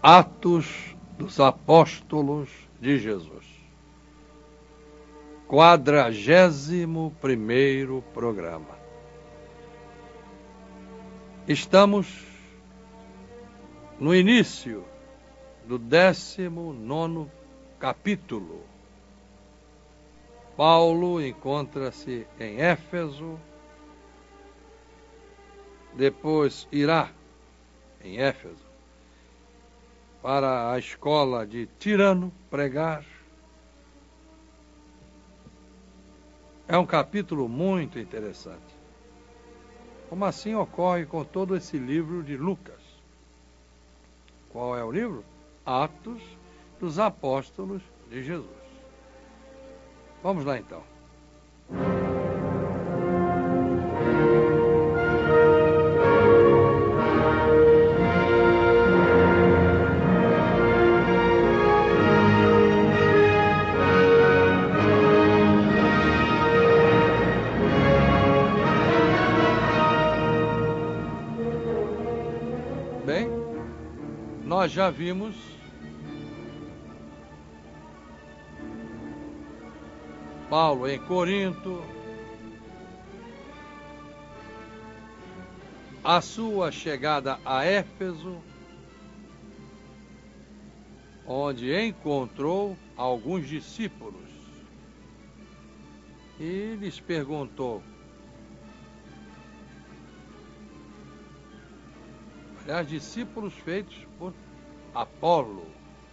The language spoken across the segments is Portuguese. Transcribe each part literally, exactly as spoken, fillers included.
Atos dos Apóstolos de Jesus. Quadragésimo primeiro programa. Estamos no início do décimo nono capítulo. Paulo encontra-se em Éfeso, depois irá em Éfeso para a escola de Tirano pregar. É um capítulo muito interessante. Como assim ocorre com todo esse livro de Lucas? Qual é o livro? Atos dos Apóstolos de Jesus. Vamos lá então. Bem, nós já vimos Paulo em Corinto, a sua chegada a Éfeso, onde encontrou alguns discípulos e lhes perguntou, aliás, discípulos feitos por Apolo,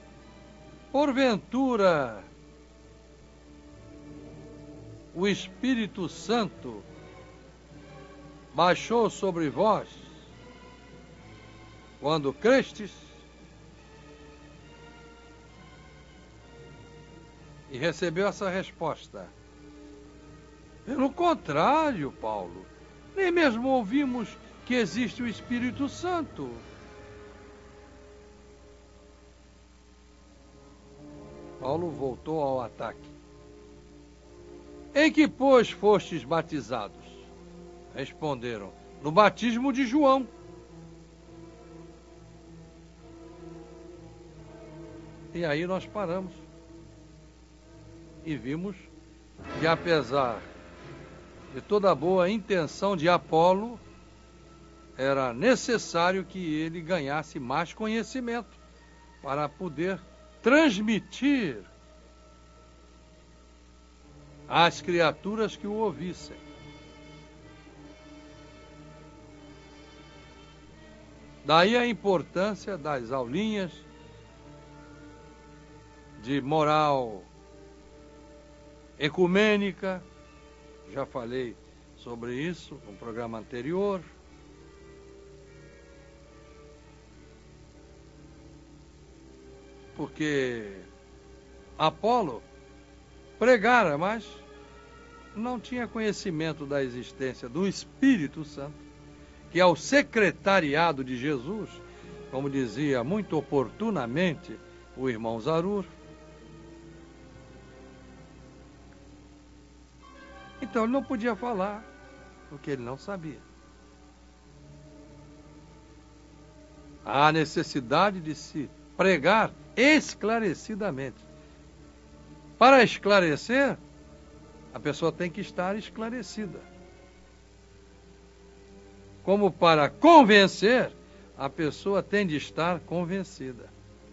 porventura o Espírito Santo baixou sobre vós quando crestes? E recebeu essa resposta. Pelo contrário, Paulo, nem mesmo ouvimos que existe o Espírito Santo. Paulo voltou ao ataque. Em que, pois, fostes batizados? Responderam, no batismo de João. E aí nós paramos e vimos que, apesar de toda a boa intenção de Apolo, era necessário que ele ganhasse mais conhecimento para poder transmitir às criaturas que o ouvissem. Daí a importância das aulinhas de moral ecumênica. Já falei sobre isso no programa anterior. Porque Apolo pregara, mas não tinha conhecimento da existência do Espírito Santo, que é o secretariado de Jesus, como dizia muito oportunamente o irmão Zarur. Então ele não podia falar o que ele não sabia. Há necessidade de se pregar esclarecidamente. Para esclarecer, a pessoa tem que estar esclarecida. Como para convencer, a pessoa tem de estar convencida.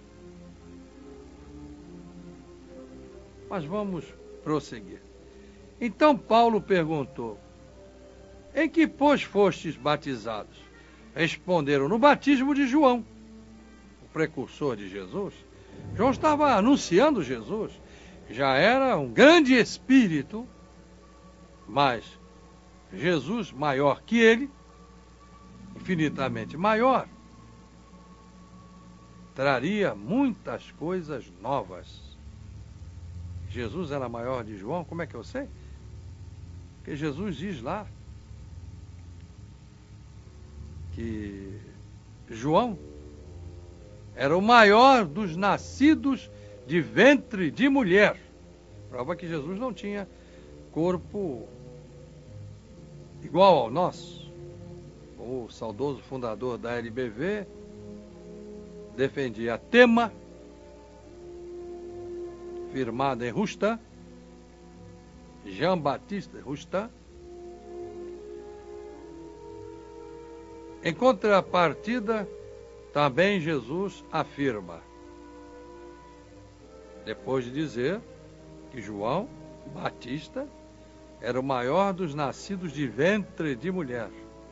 Mas vamos prosseguir. Então Paulo perguntou, em que, pois, fostes batizados? Responderam, no batismo de João, o precursor de Jesus. João estava anunciando Jesus. Já era um grande espírito, mas Jesus maior que ele, infinitamente maior, traria muitas coisas novas. Jesus era maior de João, como é que eu sei? Porque Jesus diz lá que João era o maior dos nascidos de ventre de mulher. Prova que Jesus não tinha corpo igual ao nosso. O saudoso fundador da L B V defendia a Tema, firmada em Roustan, Jean-Baptiste Roustan. Em contrapartida, também Jesus afirma, depois de dizer que João Batista era o maior dos nascidos de ventre de mulher.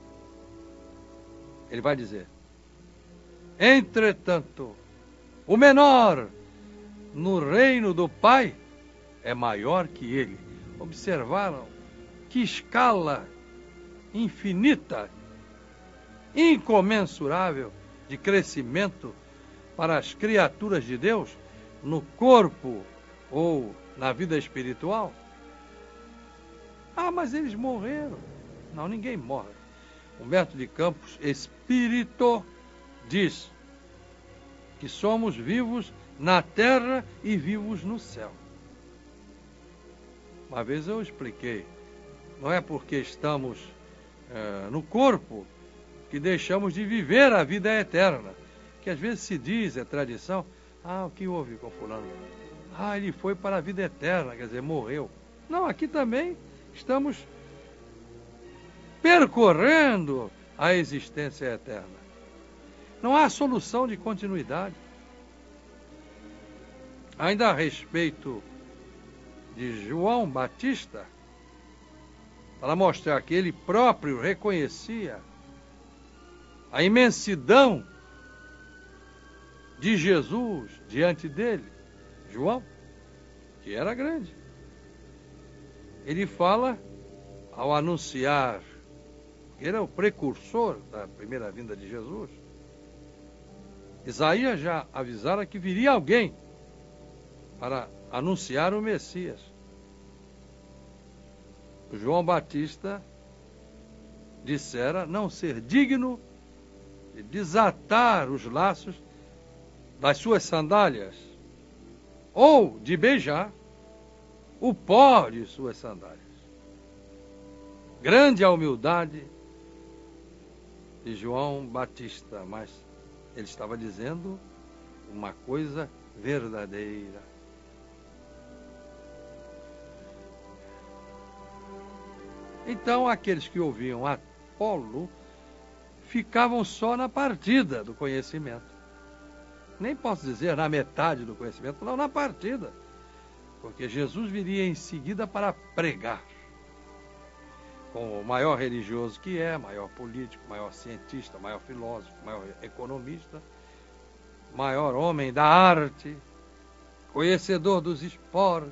Ele vai dizer: entretanto, o menor no reino do Pai é maior que ele. Observaram que escala infinita, incomensurável de crescimento para as criaturas de Deus no corpo ou na vida espiritual? Ah, mas eles morreram. Não, ninguém morre. Humberto de Campos, espírito, diz que somos vivos na terra e vivos no céu. Uma vez eu expliquei, não é porque estamos é, no corpo que deixamos de viver a vida eterna, que às vezes se diz, é tradição, ah, o que houve com fulano? Ah, ele foi para a vida eterna, quer dizer, morreu. Não, aqui também estamos percorrendo a existência eterna. Não há solução de continuidade. Ainda a respeito de João Batista, para mostrar que ele próprio reconhecia a imensidão de Jesus diante dele, João, que era grande. Ele fala, ao anunciar, que ele é o precursor da primeira vinda de Jesus, Isaías já avisara que viria alguém para anunciar o Messias. João Batista dissera não ser digno de desatar os laços das suas sandálias ou de beijar o pó de suas sandálias. Grande a humildade de João Batista, mas ele estava dizendo uma coisa verdadeira. Então, aqueles que ouviam Apolo ficavam só na partida do conhecimento. Nem posso dizer na metade do conhecimento, não, na partida. Porque Jesus viria em seguida para pregar. Com o maior religioso que é, maior político, maior cientista, maior filósofo, maior economista, maior homem da arte, conhecedor dos esportes.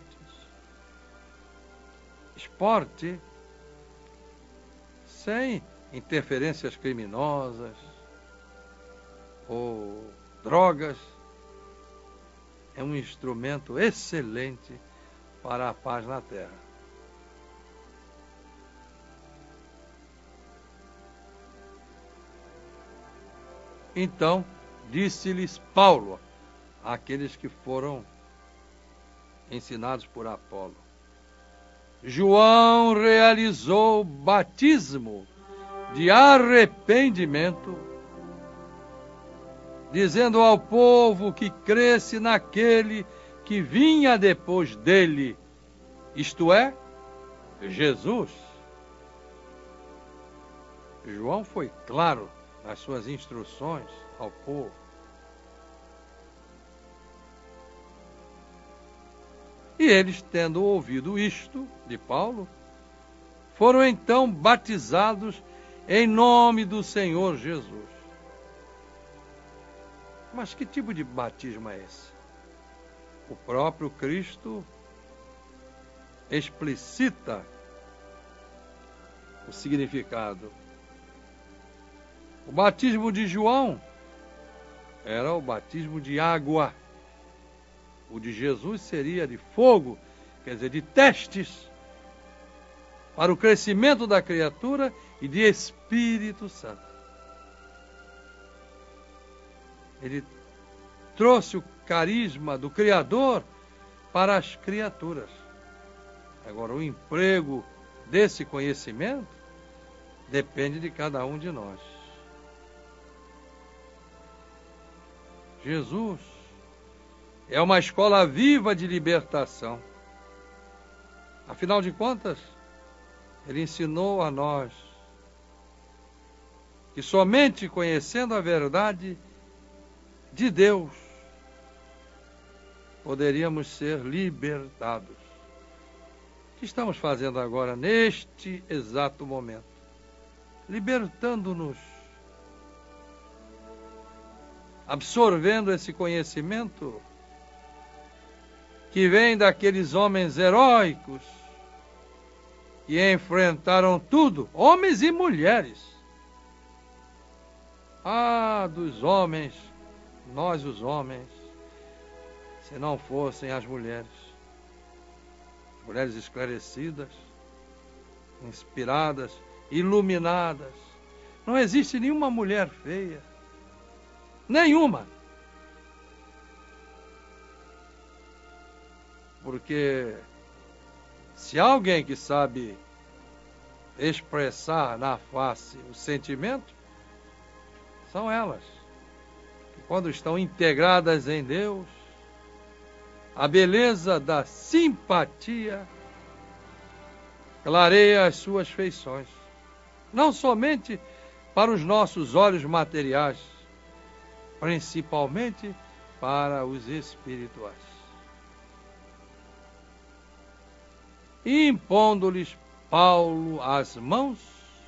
Esporte sem interferências criminosas ou drogas, é um instrumento excelente para a paz na terra. Então, disse-lhes Paulo, àqueles que foram ensinados por Apolo: João realizou batismo de arrependimento, dizendo ao povo que cresce naquele que vinha depois dele, isto é, Jesus. João foi claro nas suas instruções ao povo. E eles, tendo ouvido isto de Paulo, foram então batizados em nome do Senhor Jesus. Mas que tipo de batismo é esse? O próprio Cristo explicita o significado. O batismo de João era o batismo de água. O de Jesus seria de fogo, quer dizer, de testes, para o crescimento da criatura e de Espírito Santo. Ele trouxe o carisma do Criador para as criaturas. Agora, o emprego desse conhecimento depende de cada um de nós. Jesus é uma escola viva de libertação. Afinal de contas, ele ensinou a nós que somente conhecendo a verdade de Deus poderíamos ser libertados. O que estamos fazendo agora, neste exato momento? Libertando-nos, absorvendo esse conhecimento que vem daqueles homens heróicos que enfrentaram tudo, homens e mulheres. Ah, dos homens, nós os homens, se não fossem as mulheres, mulheres esclarecidas, inspiradas, iluminadas. Não existe nenhuma mulher feia, nenhuma. Porque se há alguém que sabe expressar na face o sentimento, são elas, que quando estão integradas em Deus, a beleza da simpatia clareia as suas feições, não somente para os nossos olhos materiais, principalmente para os espirituais. E impondo-lhes Paulo as mãos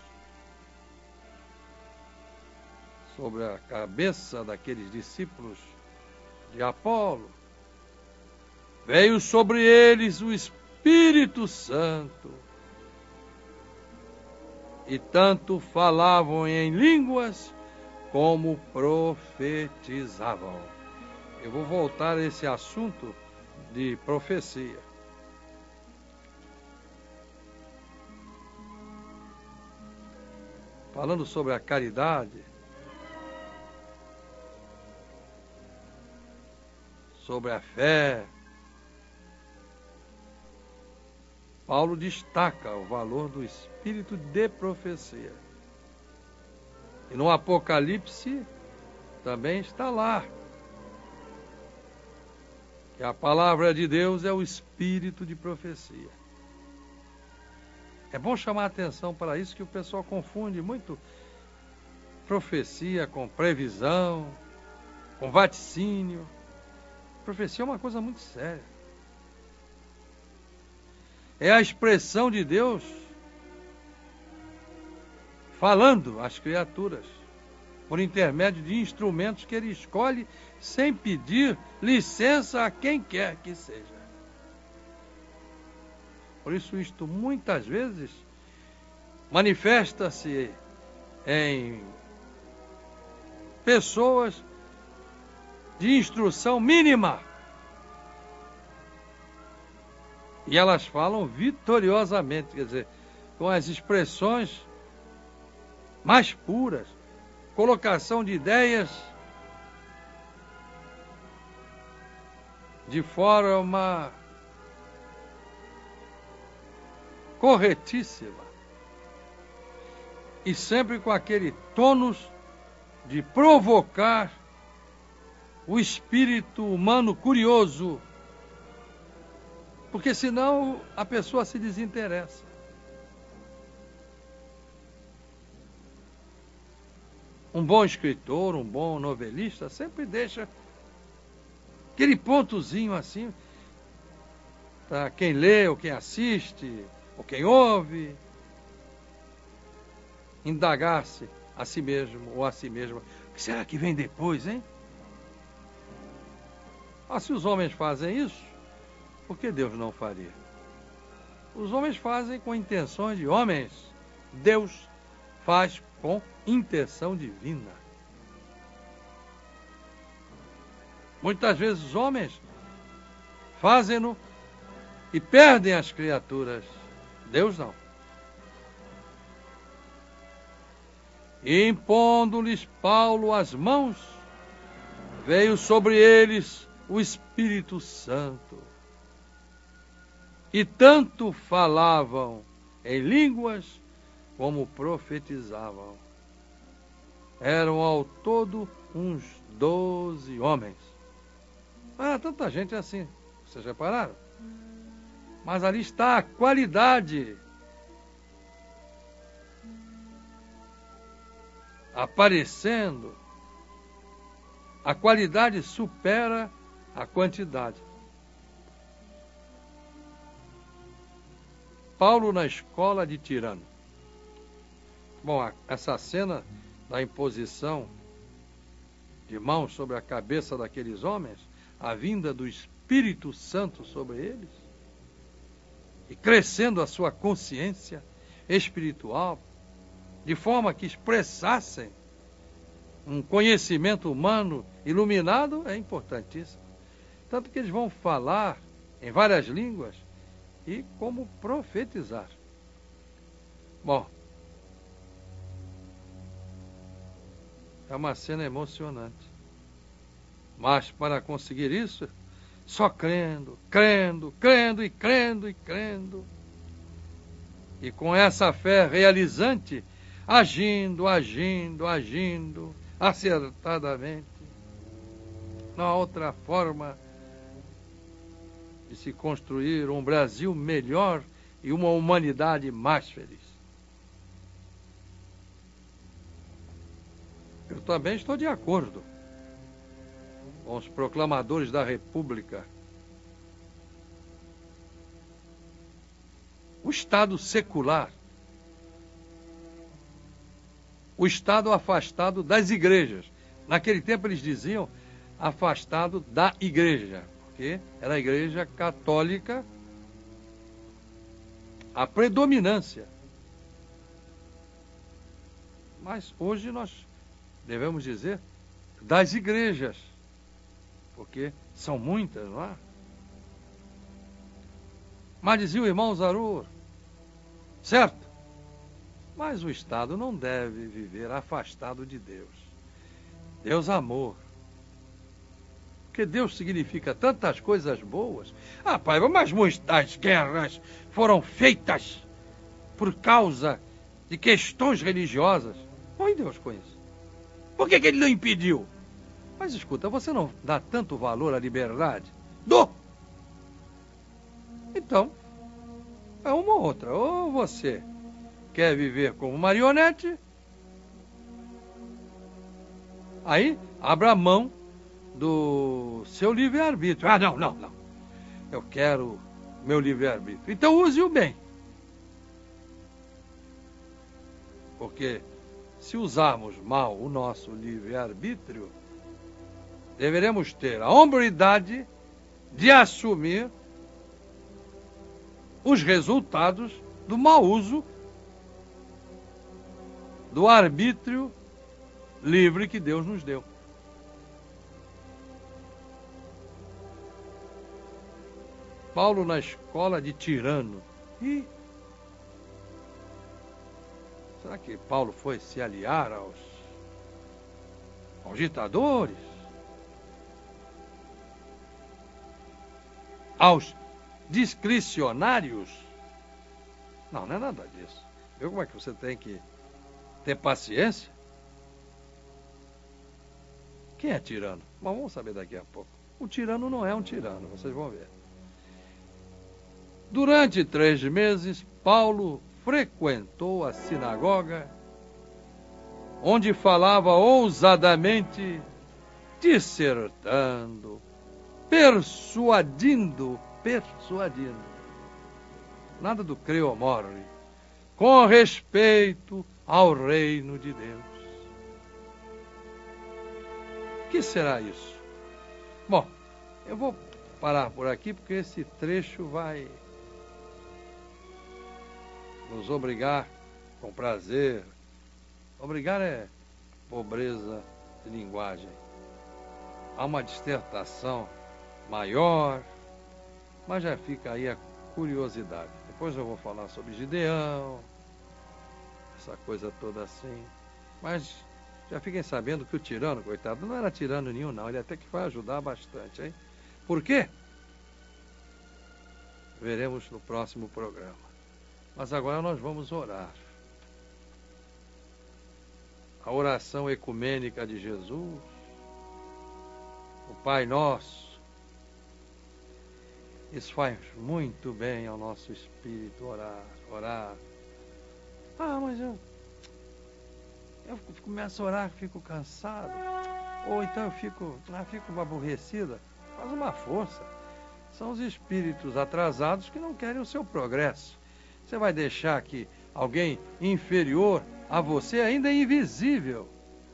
sobre a cabeça daqueles discípulos de Apolo, veio sobre eles o Espírito Santo, e tanto falavam em línguas como profetizavam. Eu vou voltar a esse assunto de profecia. Falando sobre a caridade, sobre a fé, Paulo destaca o valor do espírito de profecia. E no Apocalipse também está lá que a palavra de Deus é o espírito de profecia. É bom chamar a atenção para isso, que o pessoal confunde muito profecia com previsão, com vaticínio. Profecia é uma coisa muito séria. É a expressão de Deus falando às criaturas, por intermédio de instrumentos que ele escolhe sem pedir licença a quem quer que seja. Por isso, isto muitas vezes manifesta-se em pessoas de instrução mínima. E elas falam vitoriosamente, quer dizer, com as expressões mais puras, colocação de ideias de forma corretíssima, e sempre com aquele tônus de provocar o espírito humano curioso, porque senão a pessoa se desinteressa. Um bom escritor, um bom novelista sempre deixa aquele pontozinho assim para quem lê ou quem assiste ou quem ouve indagar-se a si mesmo ou a si mesma. O que será que vem depois, hein? Ah, se os homens fazem isso, por que Deus não faria? Os homens fazem com intenções de homens. Deus faz com intenção divina. Muitas vezes os homens fazem-no e perdem as criaturas. Deus não. E impondo-lhes Paulo as mãos, veio sobre eles o Espírito Santo. E tanto falavam em línguas como profetizavam. Eram ao todo uns doze homens. Ah, tanta gente assim, vocês repararam? Mas ali está a qualidade aparecendo. A qualidade supera a quantidade. Paulo na escola de Tirano. Bom, essa cena da imposição de mãos sobre a cabeça daqueles homens, a vinda do Espírito Santo sobre eles, e crescendo a sua consciência espiritual, de forma que expressassem um conhecimento humano iluminado, é importantíssimo. Tanto que eles vão falar em várias línguas e como profetizar. Bom, é uma cena emocionante. Mas para conseguir isso, só crendo, crendo, crendo e crendo e crendo. E com essa fé realizante, agindo, agindo, agindo, acertadamente. Não há outra forma de se construir um Brasil melhor e uma humanidade mais feliz. Eu também estou de acordo com os proclamadores da República. O Estado secular, o Estado afastado das igrejas. Naquele tempo eles diziam afastado da igreja, porque era a igreja católica a predominância. Mas hoje nós devemos dizer das igrejas, porque são muitas, não é? Mas dizia o irmão Zarur, certo? Mas o Estado não deve viver afastado de Deus. Deus amor. Porque Deus significa tantas coisas boas. Ah, pai, mas muitas guerras foram feitas por causa de questões religiosas. Põe Deus com isso. Por que que ele não impediu? Mas escuta, você não dá tanto valor à liberdade? Dou! Então, é uma ou outra. Ou você quer viver como marionete, aí abra mão do seu livre-arbítrio. Ah, não, não, não. Eu quero meu livre-arbítrio. Então use-o bem. Porque se usarmos mal o nosso livre-arbítrio, deveremos ter a hombridade de assumir os resultados do mau uso do arbítrio livre que Deus nos deu. Paulo na escola de Tirano. E será que Paulo foi se aliar aos, aos ditadores? Aos discricionários? Não, não é nada disso. Viu como é que você tem que ter paciência? Quem é tirano? Mas vamos saber daqui a pouco. O tirano não é um tirano, vocês vão ver. Durante três meses, Paulo frequentou a sinagoga, onde falava ousadamente, dissertando, persuadindo, persuadindo. Nada do creu ou morre, com respeito ao reino de Deus. O que será isso? Bom, eu vou parar por aqui porque esse trecho vai nos obrigar com prazer. Obrigar é pobreza de linguagem. Há uma dissertação maior, mas já fica aí a curiosidade. Depois eu vou falar sobre Gideão, essa coisa toda assim. Mas já fiquem sabendo que o tirano, coitado, não era tirano nenhum, não. Ele até que vai ajudar bastante, hein? Por quê? Veremos no próximo programa. Mas agora nós vamos orar. a oração ecumênica de Jesus, o Pai Nosso. Isso faz muito bem ao nosso espírito orar, orar. Ah, mas eu, eu começo a orar, fico cansado. Ou então eu fico, ah, fico aborrecida. Faz uma força. São os espíritos atrasados que não querem o seu progresso. Você vai deixar que alguém inferior a você, ainda invisível,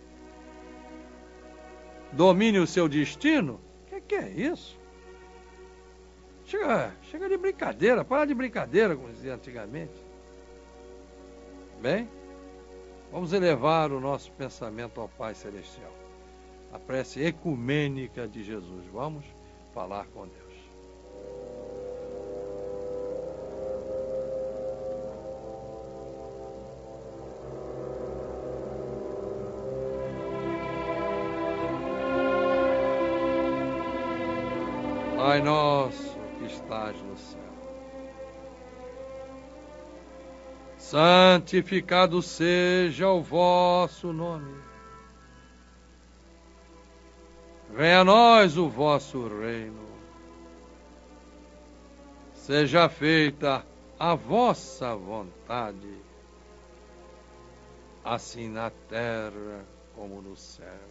domine o seu destino? O que, que é isso? Chega, chega de brincadeira, para de brincadeira, como dizia antigamente. Bem, vamos elevar o nosso pensamento ao Pai Celestial. A prece ecumênica de Jesus. Vamos falar com Deus. Pai nosso que estás no céu, santificado seja o vosso nome. Venha a nós o vosso reino. Seja feita a vossa vontade, assim na terra como no céu.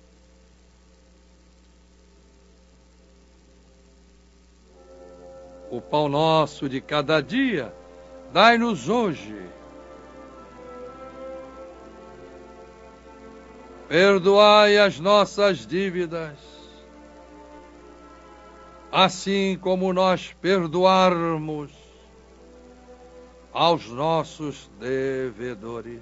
O pão nosso de cada dia, dai-nos hoje. Perdoai as nossas dívidas, assim como nós perdoarmos aos nossos devedores.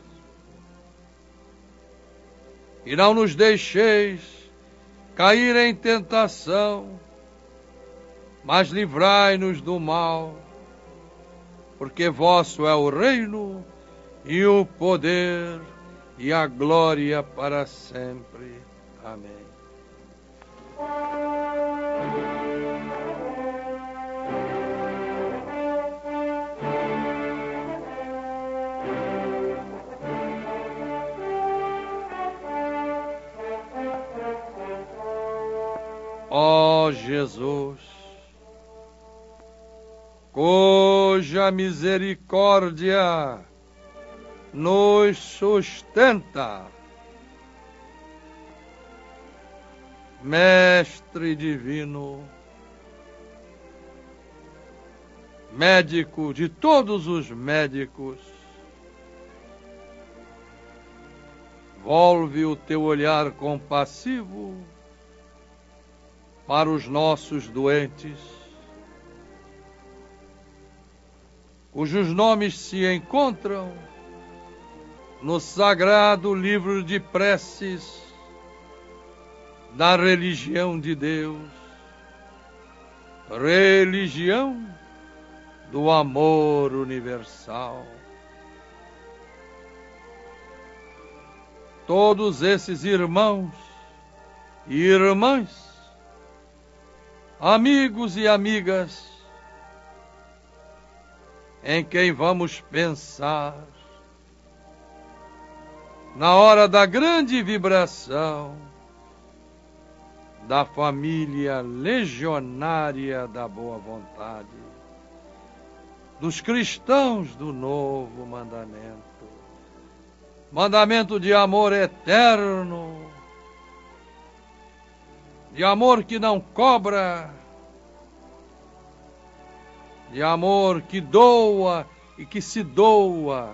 E não nos deixeis cair em tentação, mas livrai-nos do mal, porque vosso é o reino e o poder e a glória para sempre. Amém. Ó Jesus, cuja misericórdia nos sustenta, Mestre divino, médico de todos os médicos, volve o teu olhar compassivo para os nossos doentes, cujos nomes se encontram no sagrado livro de preces da religião de Deus, religião do amor universal. Todos esses irmãos e irmãs, amigos e amigas, em quem vamos pensar na hora da grande vibração da família legionária da boa vontade, dos cristãos do novo mandamento, mandamento de amor eterno, de amor que não cobra, de amor que doa e que se doa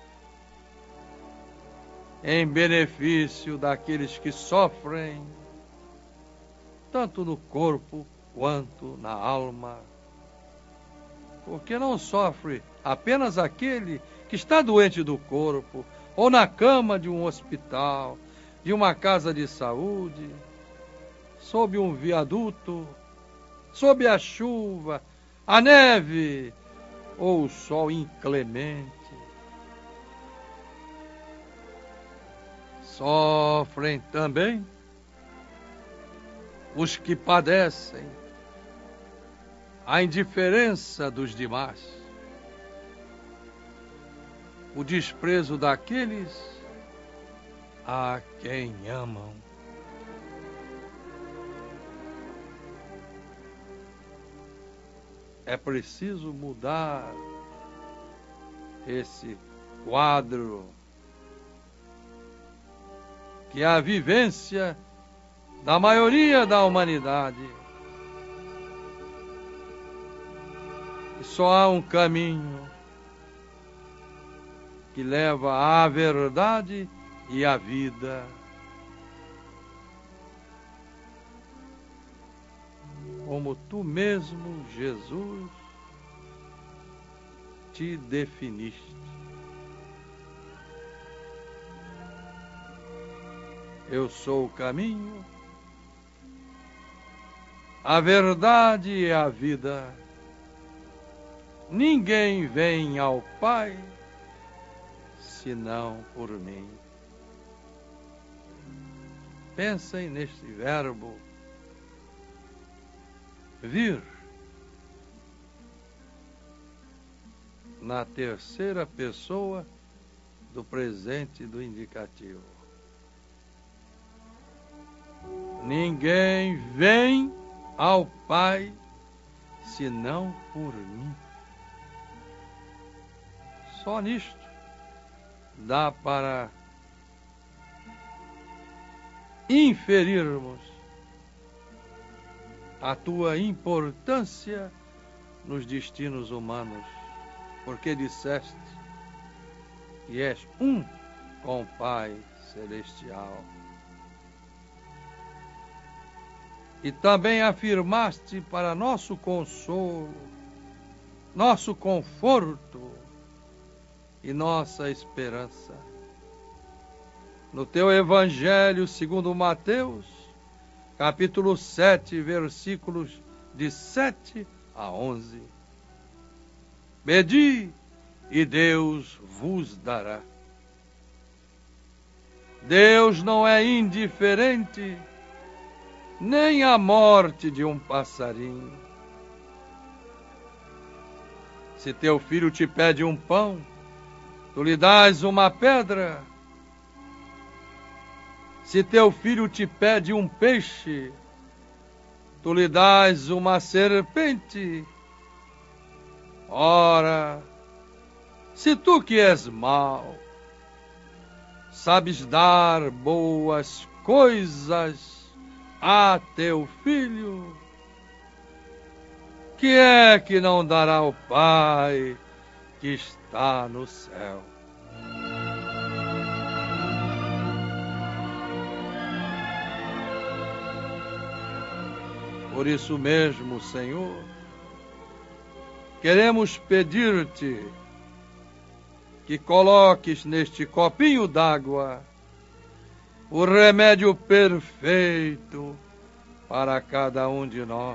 em benefício daqueles que sofrem, tanto no corpo quanto na alma. Porque não sofre apenas aquele que está doente do corpo, ou na cama de um hospital, de uma casa de saúde, sob um viaduto, sob a chuva, a neve ou o sol inclemente. Sofrem também os que padecem a indiferença dos demais, o desprezo daqueles a quem amam. É preciso mudar esse quadro que é a vivência da maioria da humanidade. E só há um caminho que leva à verdade e à vida. Como tu mesmo, Jesus, te definiste. Eu sou o caminho, a verdade e a vida. Ninguém vem ao Pai senão por mim. Pensem neste verbo vir, na terceira pessoa do presente do indicativo. Ninguém vem ao Pai senão por mim. Só nisto dá para inferirmos a tua importância nos destinos humanos, porque disseste que és um com o Pai Celestial. E também afirmaste para nosso consolo, nosso conforto e nossa esperança. No teu Evangelho segundo Mateus, capítulo sete, versículos de sete a onze. Pedi e Deus vos dará. Deus não é indiferente nem à morte de um passarinho. Se teu filho te pede um pão, tu lhe dás uma pedra. Se teu filho te pede um peixe, tu lhe dás uma serpente. Ora, se tu que és mau, sabes dar boas coisas a teu filho, que é que não dará ao Pai que está no céu? Por isso mesmo, Senhor, queremos pedir-te que coloques neste copinho d'água o remédio perfeito para cada um de nós.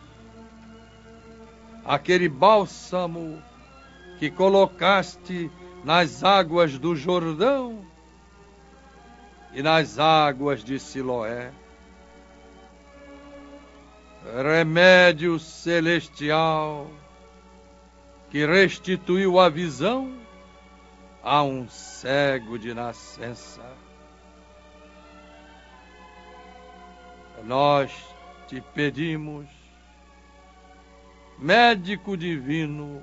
Aquele bálsamo que colocaste nas águas do Jordão e nas águas de Siloé. Remédio celestial que restituiu a visão a um cego de nascença. Nós te pedimos, médico divino,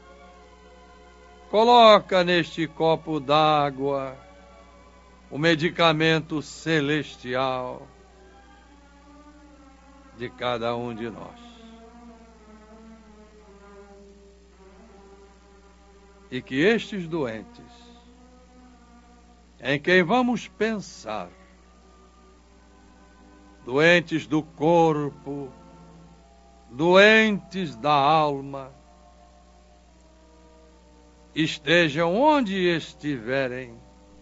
coloca neste copo d'água o medicamento celestial de cada um de nós. E que estes doentes, em quem vamos pensar, doentes do corpo, doentes da alma, estejam onde estiverem,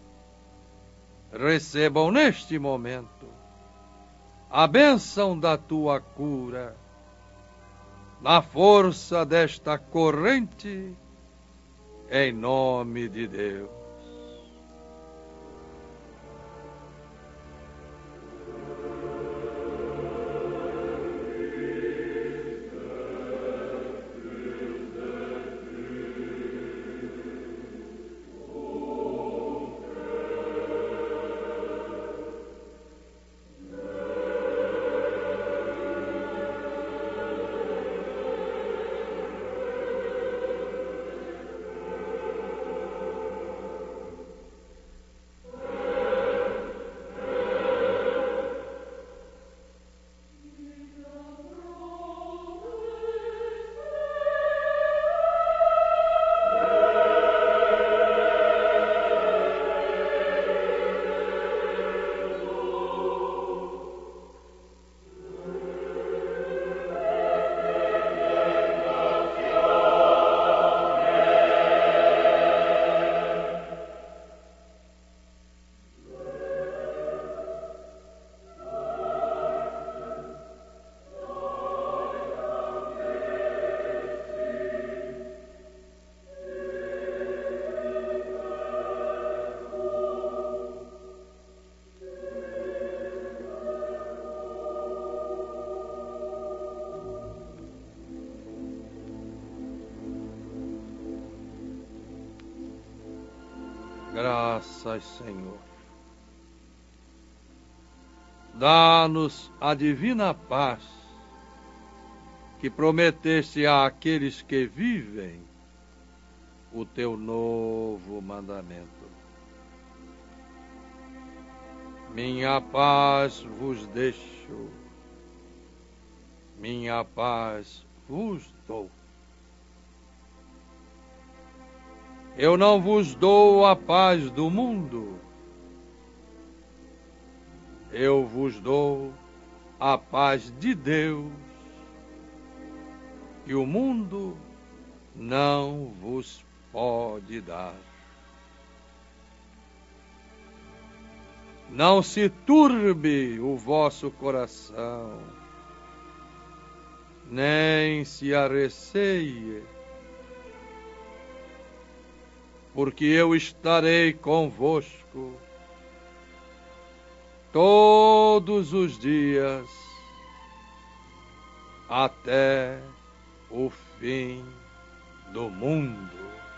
recebam neste momento a bênção da tua cura, na força desta corrente, em nome de Deus. Graças, Senhor. Dá-nos a divina paz que prometeste àqueles que vivem o teu novo mandamento. Minha paz vos deixo, minha paz vos dou. Eu não vos dou a paz do mundo, eu vos dou a paz de Deus, que o mundo não vos pode dar. Não se turbe o vosso coração, nem se arreceie, porque eu estarei convosco todos os dias até o fim do mundo.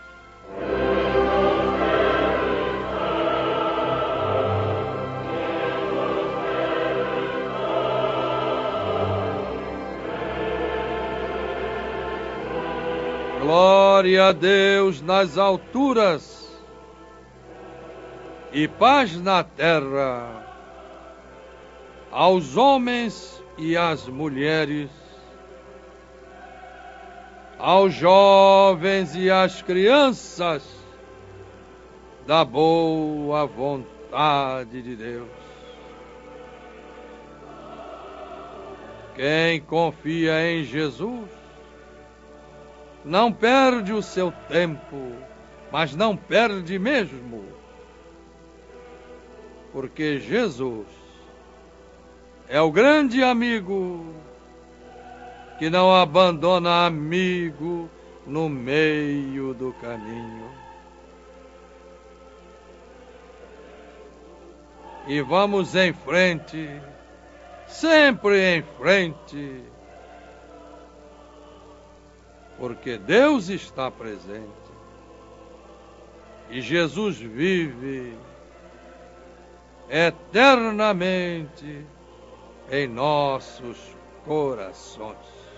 Glória a Deus nas alturas e paz na terra aos homens e às mulheres, aos jovens e às crianças da boa vontade de Deus. Quem confia em Jesus não perde o seu tempo, mas não perde mesmo, porque Jesus é o grande amigo que não abandona amigo no meio do caminho. E vamos em frente, sempre em frente, porque Deus está presente e Jesus vive eternamente em nossos corações.